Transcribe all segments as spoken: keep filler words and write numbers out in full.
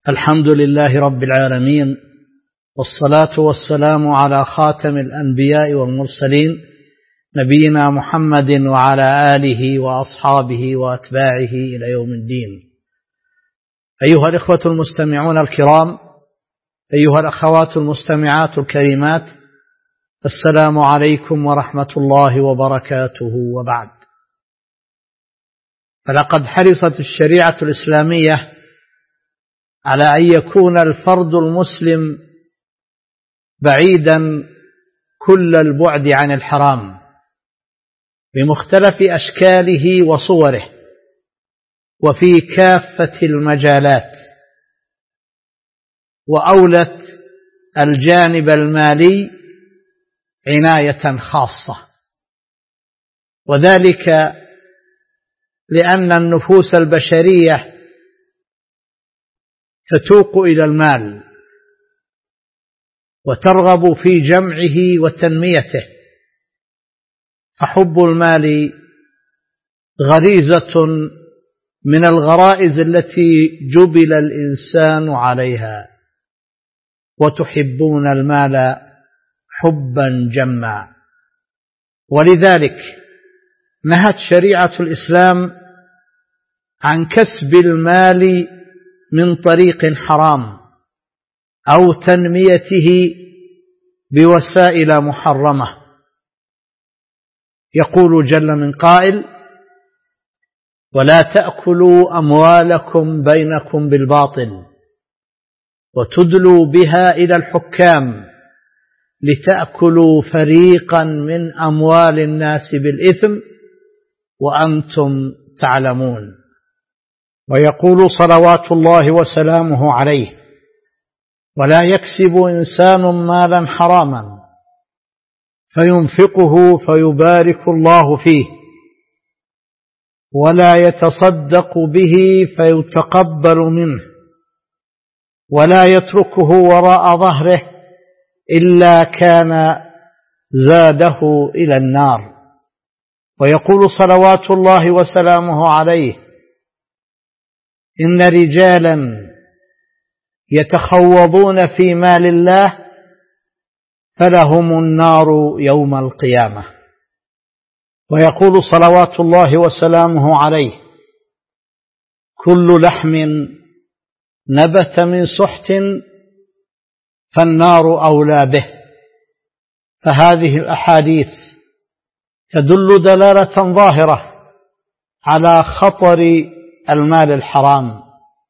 الحمد لله رب العالمين، والصلاة والسلام على خاتم الأنبياء والمرسلين نبينا محمد وعلى آله وأصحابه وأتباعه إلى يوم الدين. أيها الإخوة المستمعون الكرام، أيها الأخوات المستمعات الكريمات، السلام عليكم ورحمة الله وبركاته. وبعد، فلقد حرصت الشريعة الإسلامية على أن يكون الفرد المسلم بعيدا كل البعد عن الحرام بمختلف أشكاله وصوره وفي كافة المجالات، وأولت الجانب المالي عناية خاصة، وذلك لأن النفوس البشرية تتوق إلى المال وترغب في جمعه وتنميته، فحب المال غريزة من الغرائز التي جبل الإنسان عليها، وتحبون المال حبا جما. ولذلك نهت شريعة الإسلام عن كسب المال من طريق حرام أو تنميته بوسائل محرمة. يقول جل من قائل: ولا تأكلوا أموالكم بينكم بالباطل وتدلوا بها إلى الحكام لتأكلوا فريقا من أموال الناس بالإثم وأنتم تعلمون. ويقول صلوات الله وسلامه عليه: ولا يكسب إنسان مالا حراما فينفقه فيبارك الله فيه ولا يتصدق به فيتقبل منه ولا يتركه وراء ظهره إلا كان زاده إلى النار. ويقول صلوات الله وسلامه عليه: إن رجالا يتخوضون في مال الله فلهم النار يوم القيامة. ويقول صلوات الله وسلامه عليه: كل لحم نبت من سحت فالنار أولى به. فهذه الأحاديث تدل دلالة ظاهرة على خطر المال الحرام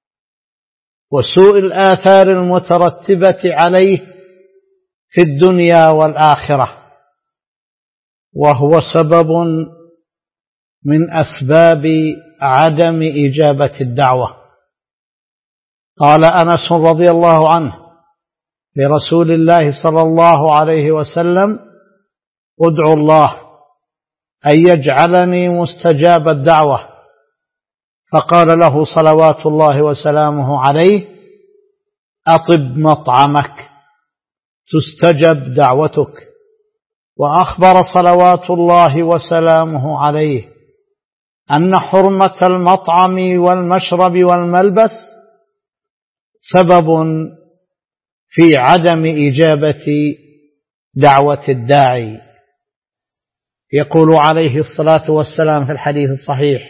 وسوء الآثار المترتبة عليه في الدنيا والآخرة، وهو سبب من أسباب عدم إجابة الدعوة. قال أنس رضي الله عنه لرسول الله صلى الله عليه وسلم: ادعوا الله أن يجعلني مستجاب الدعوة. فقال له صلوات الله وسلامه عليه: أطب مطعمك تستجب دعوتك. وأخبر صلوات الله وسلامه عليه أن حرمة المطعم والمشرب والملبس سبب في عدم إجابة دعوة الداعي. يقول عليه الصلاة والسلام في الحديث الصحيح: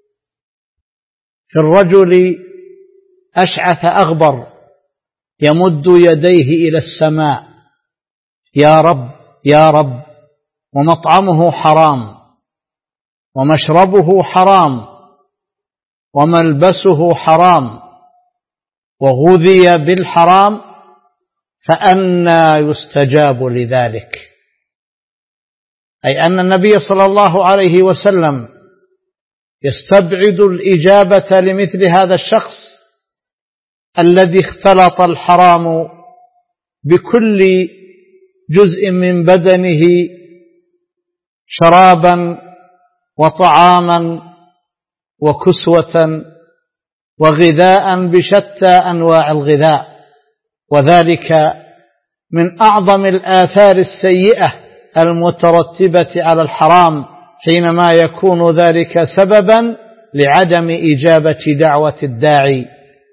في الرجل أشعث أغبر يمد يديه إلى السماء: يا رب يا رب، ومطعمه حرام ومشربه حرام وملبسه حرام وغذي بالحرام، فأنى يستجاب لذلك؟ أي أن النبي صلى الله عليه وسلم يستبعد الإجابة لمثل هذا الشخص الذي اختلط الحرام بكل جزء من بدنه شرابا وطعاما وكسوة وغذاء بشتى أنواع الغذاء، وذلك من أعظم الآثار السيئة المترتبة على الحرام حينما يكون ذلك سببا لعدم إجابة دعوة الداعي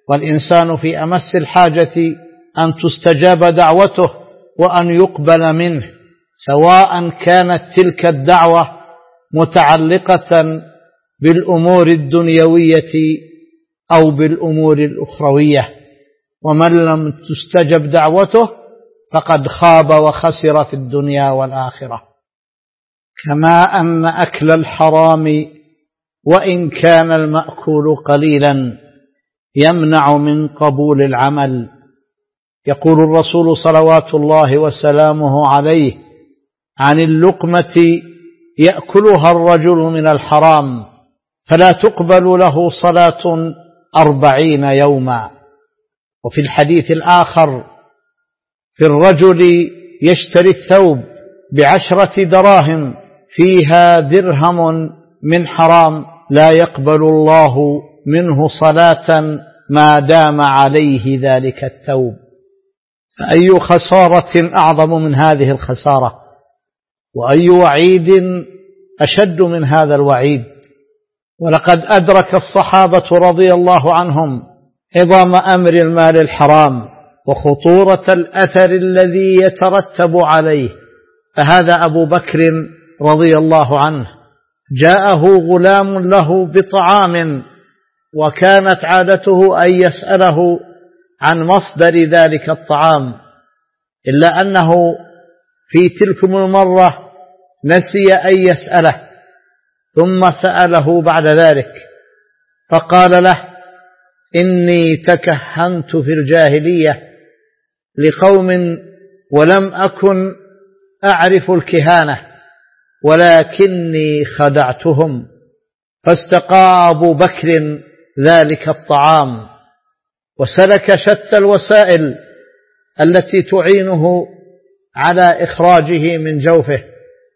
والإنسان في أمس الحاجة أن تستجاب دعوته وأن يقبل منه، سواء كانت تلك الدعوة متعلقة بالأمور الدنيوية أو بالأمور الأخروية. ومن لم تستجب دعوته فقد خاب وخسر في الدنيا والآخرة. كما أن أكل الحرام وإن كان المأكول قليلا يمنع من قبول العمل. يقول الرسول صلوات الله وسلامه عليه عن اللقمة يأكلها الرجل من الحرام فلا تقبل له صلاة أربعين يوما. وفي الحديث الآخر في الرجل يشتري الثوب بعشرة دراهم فيها درهم من حرام لا يقبل الله منه صلاة ما دام عليه ذلك الثوب. فأي خسارة أعظم من هذه الخسارة، وأي وعيد أشد من هذا الوعيد. ولقد أدرك الصحابة رضي الله عنهم عظام أمر المال الحرام وخطورة الأثر الذي يترتب عليه. فهذا أبو بكر رضي الله عنه جاءه غلام له بطعام، وكانت عادته أن يسأله عن مصدر ذلك الطعام، إلا أنه في تلك المرة نسي أن يسأله، ثم سأله بعد ذلك فقال له: إني تكهنت في الجاهلية لقوم ولم أكن أعرف الكهانة ولكني خدعتهم. فاستقى أبو بكر ذلك الطعام وسلك شتى الوسائل التي تعينه على إخراجه من جوفه،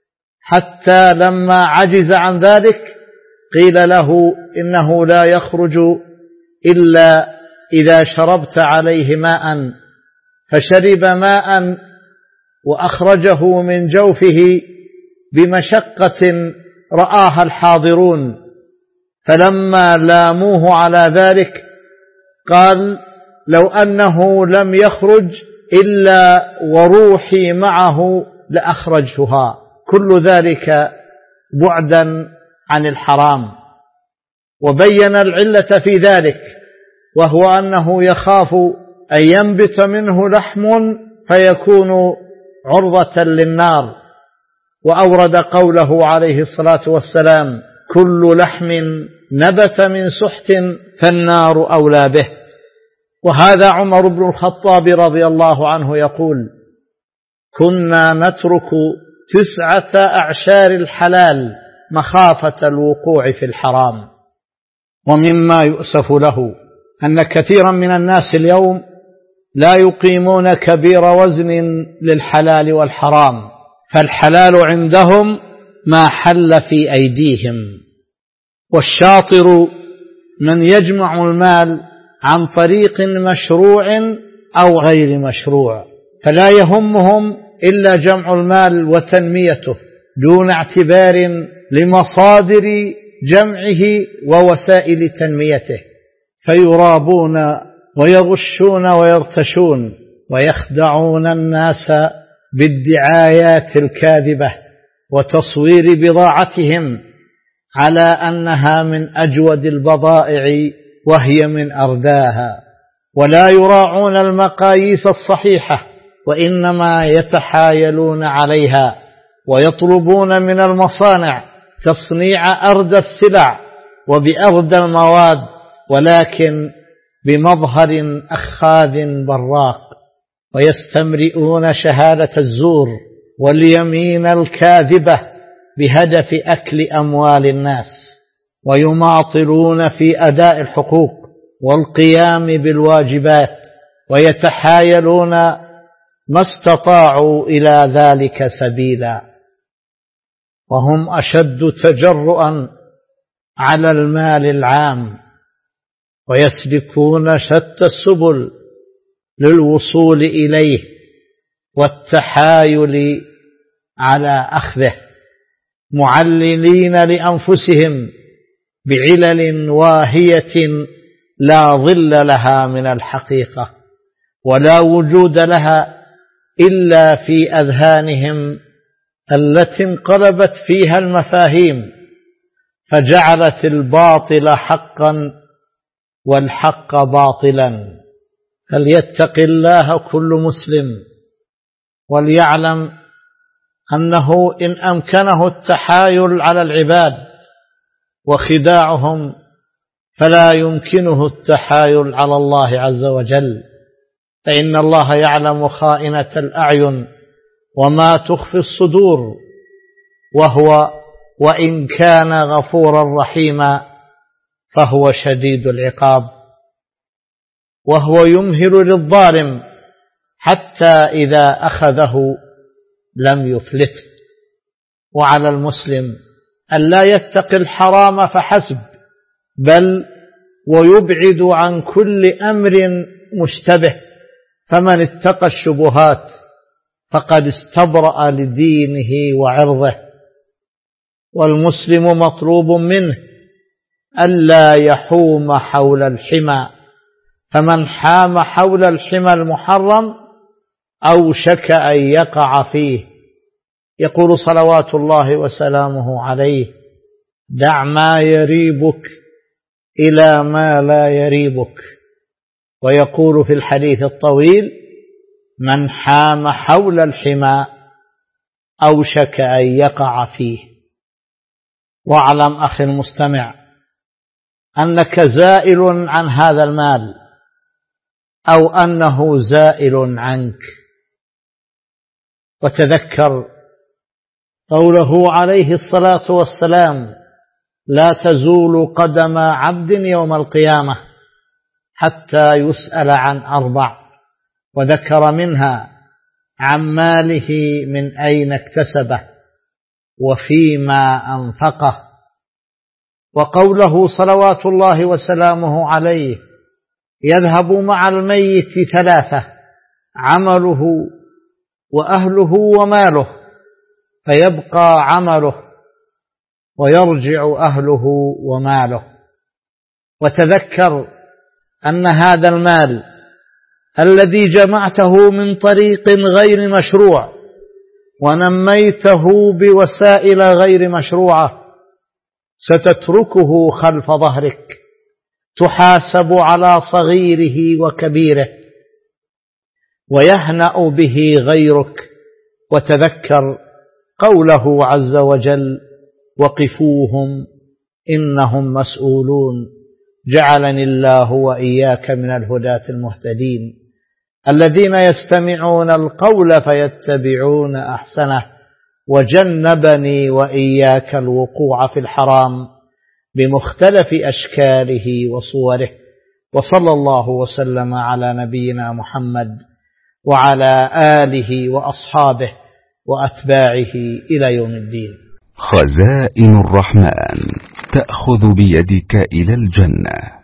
حتى لما عجز عن ذلك قيل له إنه لا يخرج إلا إذا شربت عليه ماء، فشرب ماء وأخرجه من جوفه بمشقة رآها الحاضرون، فلما لاموه على ذلك قال: لو أنه لم يخرج إلا وروحي معه لأخرجتها. كل ذلك بعدا عن الحرام. وبين العلة في ذلك، وهو أنه يخاف أن ينبت منه لحم فيكون عرضة للنار. وأورد قوله عليه الصلاة والسلام: كل لحم نبت من سحت فالنار أولى به. وهذا عمر بن الخطاب رضي الله عنه يقول: كنا نترك تسعة أعشار الحلال مخافة الوقوع في الحرام. ومما يؤسف له أن كثيرا من الناس اليوم لا يقيمون كبير وزن للحلال والحرام، فالحلال عندهم ما حل في أيديهم. والشاطر من يجمع المال عن طريق مشروع أو غير مشروع، فلا يهمهم إلا جمع المال وتنميته دون اعتبار لمصادر جمعه ووسائل تنميته، فيرابون ويغشون ويرتشون ويخدعون الناس بالدعايات الكاذبة وتصوير بضاعتهم على أنها من أجود البضائع وهي من أرداها، ولا يراعون المقاييس الصحيحة، وإنما يتحايلون عليها ويطلبون من المصانع تصنيع أردى السلع وبأردى المواد، ولكن بمظهر أخاذ براق، ويستمرئون شهادة الزور واليمين الكاذبة بهدف أكل أموال الناس، ويماطلون في أداء الحقوق والقيام بالواجبات، ويتحايلون ما استطاعوا إلى ذلك سبيلا، وهم أشد تجرؤا على المال العام، ويسلكون شتى السبل للوصول إليه والتحايل على أخذه، معللين لأنفسهم بعلل واهية لا ظل لها من الحقيقة ولا وجود لها إلا في أذهانهم التي انقلبت فيها المفاهيم فجعلت الباطل حقا والحق باطلا. فليتق الله كل مسلم وليعلم أنه إن أمكنه التحايل على العباد وخداعهم فلا يمكنه التحايل على الله عز وجل، فإن الله يعلم خائنة الأعين وما تخفي الصدور، وهو وإن كان غفورا رحيما فهو شديد العقاب، وهو يمهل للظالم حتى إذا أخذه لم يفلته. وعلى المسلم أن لا يتقي الحرام فحسب، بل ويبعد عن كل أمر مشتبه، فمن اتقى الشبهات فقد استبرأ لدينه وعرضه. والمسلم مطلوب منه ألا يحوم حول الحمى، فمن حام حول الحمى المحرم أوشك أن يقع فيه. يقول صلوات الله وسلامه عليه: دع ما يريبك إلى ما لا يريبك. ويقول في الحديث الطويل: من حام حول الحمى أوشك أن يقع فيه. واعلم أخي المستمع أنك زائل عن هذا المال أو أنه زائل عنك. وتذكر قوله عليه الصلاة والسلام: لا تزول قدم عبد يوم القيامة حتى يسأل عن أربع، وذكر منها عن ماله من أين اكتسبه وفيما أنفقه. وقوله صلوات الله وسلامه عليه: يذهب مع الميت ثلاثة: عمله وأهله وماله، فيبقى عمله ويرجع أهله وماله. وتذكر أن هذا المال الذي جمعته من طريق غير مشروع ونميته بوسائل غير مشروعة ستتركه خلف ظهرك، تحاسب على صغيره وكبيره ويهنأ به غيرك. وتذكر قوله عز وجل: وقفوهم إنهم مسؤولون. جعلني الله وإياك من الهداة المهتدين الذين يستمعون القول فيتبعون أحسنه، وجنبني وإياك الوقوع في الحرام بمختلف أشكاله وصوره. وصلى الله وسلم على نبينا محمد وعلى آله وأصحابه وأتباعه إلى يوم الدين. خزائن الرحمن تأخذ بيدك إلى الجنة.